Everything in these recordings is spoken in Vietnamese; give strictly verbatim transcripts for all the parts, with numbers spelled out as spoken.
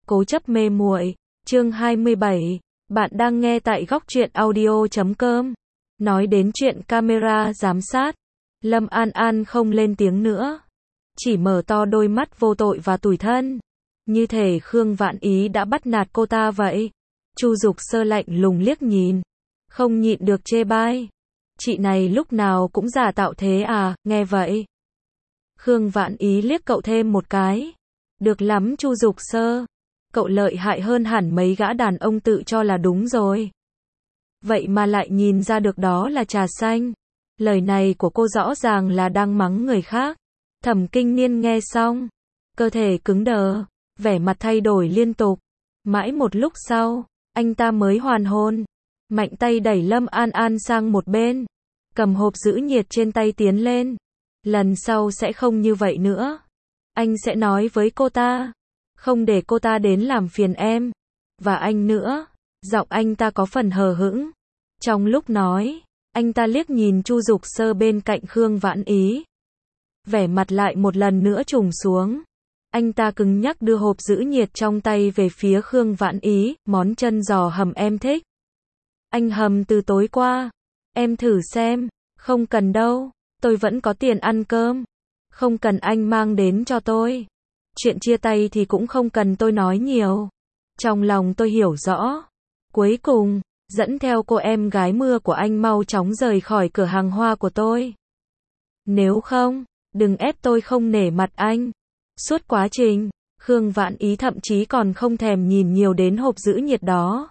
Cố chấp mê muội, chương hai mươi bảy. Bạn đang nghe tại góc truyện audio chấm com. Nói đến chuyện camera giám sát, Lâm An An không lên tiếng nữa, chỉ mở to đôi mắt vô tội và tủi thân, như thể Khương Vạn Ý đã bắt nạt cô ta vậy. Chu Dục Sơ lạnh lùng liếc nhìn, không nhịn được chê bai. Chị này lúc nào cũng giả tạo thế à, nghe vậy. Khương Vạn Ý liếc cậu thêm một cái. Được lắm Chu Dục Sơ, cậu lợi hại hơn hẳn mấy gã đàn ông tự cho là đúng rồi. Vậy mà lại nhìn ra được đó là trà xanh. Lời này của cô rõ ràng là đang mắng người khác. Thẩm Kinh Niên nghe xong, cơ thể cứng đờ, vẻ mặt thay đổi liên tục. Mãi một lúc sau, anh ta mới hoàn hồn, mạnh tay đẩy Lâm An An sang một bên, cầm hộp giữ nhiệt trên tay tiến lên. Lần sau sẽ không như vậy nữa. Anh sẽ nói với cô ta, không để cô ta đến làm phiền em. Và anh nữa. Giọng anh ta có phần hờ hững. Trong lúc nói, anh ta liếc nhìn Chu Dục Sơ bên cạnh Khương Vãn Ý. Vẻ mặt lại một lần nữa trùng xuống. Anh ta cứng nhắc đưa hộp giữ nhiệt trong tay về phía Khương Vãn Ý. Món chân giò hầm em thích. Anh hầm từ tối qua. Em thử xem. Không cần đâu, tôi vẫn có tiền ăn cơm. Không cần anh mang đến cho tôi. Chuyện chia tay thì cũng không cần tôi nói nhiều. Trong lòng tôi hiểu rõ. Cuối cùng, dẫn theo cô em gái mưa của anh mau chóng rời khỏi cửa hàng hoa của tôi. Nếu không, đừng ép tôi không nể mặt anh. Suốt quá trình, Khương Vãn Ý thậm chí còn không thèm nhìn nhiều đến hộp giữ nhiệt đó.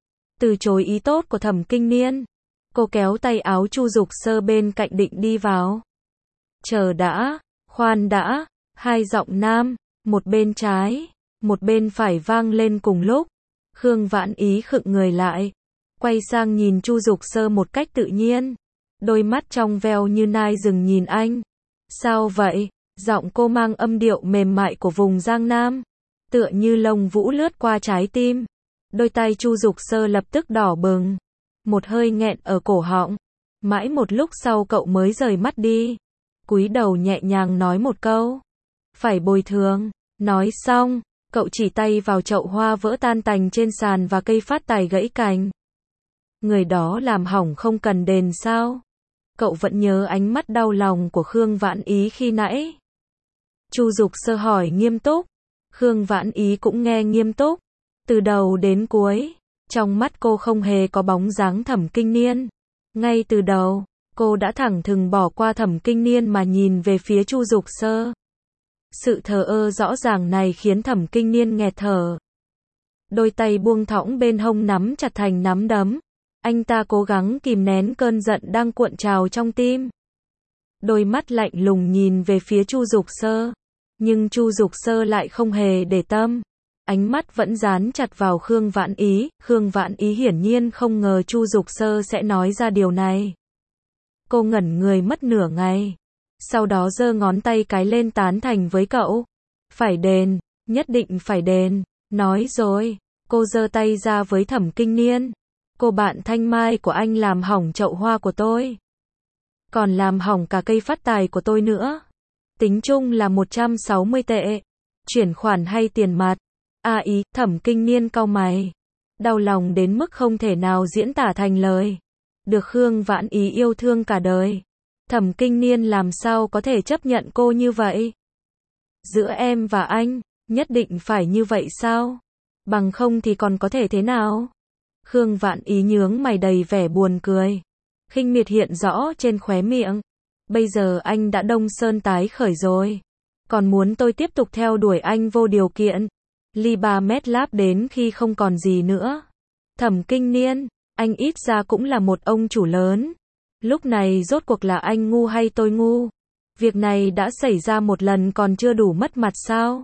Từ chối ý tốt của Thẩm Kinh Niên, cô kéo tay áo Chu Dục Sơ bên cạnh định đi vào. Chờ đã, khoan đã, hai giọng nam, một bên trái, một bên phải vang lên cùng lúc. Khương Vãn Ý khựng người lại, quay sang nhìn Chu Dục Sơ một cách tự nhiên, đôi mắt trong veo như nai rừng nhìn anh. Sao vậy? Giọng cô mang âm điệu mềm mại của vùng Giang Nam, tựa như lông vũ lướt qua trái tim. Đôi tay Chu Dục Sơ lập tức đỏ bừng, một hơi nghẹn ở cổ họng. Mãi một lúc sau cậu mới rời mắt đi, cúi đầu nhẹ nhàng nói một câu, phải bồi thường. Nói xong, cậu chỉ tay vào chậu hoa vỡ tan tành trên sàn và cây phát tài gãy cành. Người đó làm hỏng không cần đền sao? Cậu vẫn nhớ ánh mắt đau lòng của Khương Vãn Ý khi nãy. Chu Dục Sơ hỏi nghiêm túc. Khương Vãn Ý cũng nghe nghiêm túc. Từ đầu đến cuối, trong mắt cô không hề có bóng dáng Thẩm Kinh Niên. Ngay từ đầu, cô đã thẳng thừng bỏ qua Thẩm Kinh Niên mà nhìn về phía Chu Dục Sơ. Sự thờ ơ rõ ràng này khiến Thẩm Kinh Niên nghẹt thở. Đôi tay buông thõng bên hông nắm chặt thành nắm đấm. Anh ta cố gắng kìm nén cơn giận đang cuộn trào trong tim. Đôi mắt lạnh lùng nhìn về phía Chu Dục Sơ. Nhưng Chu Dục Sơ lại không hề để tâm. Ánh mắt vẫn dán chặt vào Khương Vãn Ý. Khương Vãn Ý hiển nhiên không ngờ Chu Dục Sơ sẽ nói ra điều này. Cô ngẩn người mất nửa ngày. Sau đó giơ ngón tay cái lên tán thành với cậu. Phải đền, nhất định phải đền. Nói rồi, cô giơ tay ra với Thẩm Kinh Niên. Cô bạn Thanh Mai của anh làm hỏng chậu hoa của tôi. Còn làm hỏng cả cây phát tài của tôi nữa. Tính chung là một trăm sáu mươi tệ. Chuyển khoản hay tiền mặt? À ý, Thẩm Kinh Niên cau mày. Đau lòng đến mức không thể nào diễn tả thành lời. Được Khương Vãn Ý yêu thương cả đời. Thẩm Kinh Niên làm sao có thể chấp nhận cô như vậy? Giữa em và anh, nhất định phải như vậy sao? Bằng không thì còn có thể thế nào? Khương Vãn Ý nhướng mày đầy vẻ buồn cười. Khinh miệt hiện rõ trên khóe miệng. Bây giờ anh đã đông sơn tái khởi rồi. Còn muốn tôi tiếp tục theo đuổi anh vô điều kiện. Ly ba mét láp đến khi không còn gì nữa. Thẩm Kinh Niên, anh ít ra cũng là một ông chủ lớn. Lúc này rốt cuộc là anh ngu hay tôi ngu? Việc này đã xảy ra một lần còn chưa đủ mất mặt sao?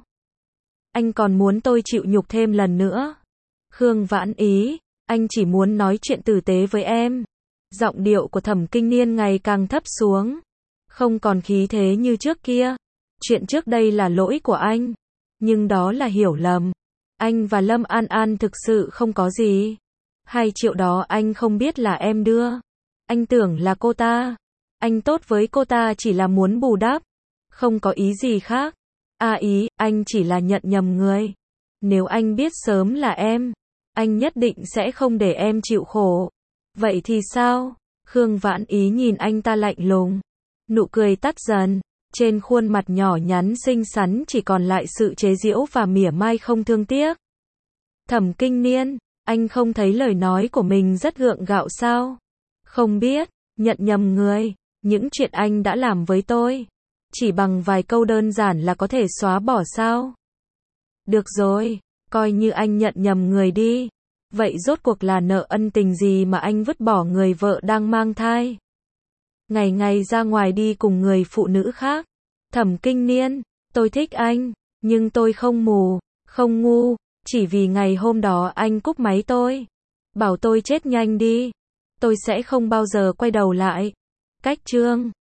Anh còn muốn tôi chịu nhục thêm lần nữa? Khương Vãn Ý, anh chỉ muốn nói chuyện tử tế với em. Giọng điệu của Thẩm Kinh Niên ngày càng thấp xuống. Không còn khí thế như trước kia. Chuyện trước đây là lỗi của anh. Nhưng đó là hiểu lầm. Anh và Lâm An An thực sự không có gì. Hai triệu đó anh không biết là em đưa. Anh tưởng là cô ta. Anh tốt với cô ta chỉ là muốn bù đắp. Không có ý gì khác. À ý, anh chỉ là nhận nhầm người. Nếu anh biết sớm là em, anh nhất định sẽ không để em chịu khổ. Vậy thì sao? Khương Vãn Ý nhìn anh ta lạnh lùng. Nụ cười tắt dần. Trên khuôn mặt nhỏ nhắn xinh xắn chỉ còn lại sự chế giễu và mỉa mai không thương tiếc. Thẩm Kinh Niên, anh không thấy lời nói của mình rất gượng gạo sao? Không biết, nhận nhầm người. Những chuyện anh đã làm với tôi, chỉ bằng vài câu đơn giản là có thể xóa bỏ sao? Được rồi, coi như anh nhận nhầm người đi. Vậy rốt cuộc là nợ ân tình gì mà anh vứt bỏ người vợ đang mang thai? Ngày ngày ra ngoài đi cùng người phụ nữ khác. Thẩm Kinh Niên, tôi thích anh, nhưng tôi không mù, không ngu, chỉ vì ngày hôm đó anh cúp máy tôi. Bảo tôi chết nhanh đi. Tôi sẽ không bao giờ quay đầu lại. Cách chương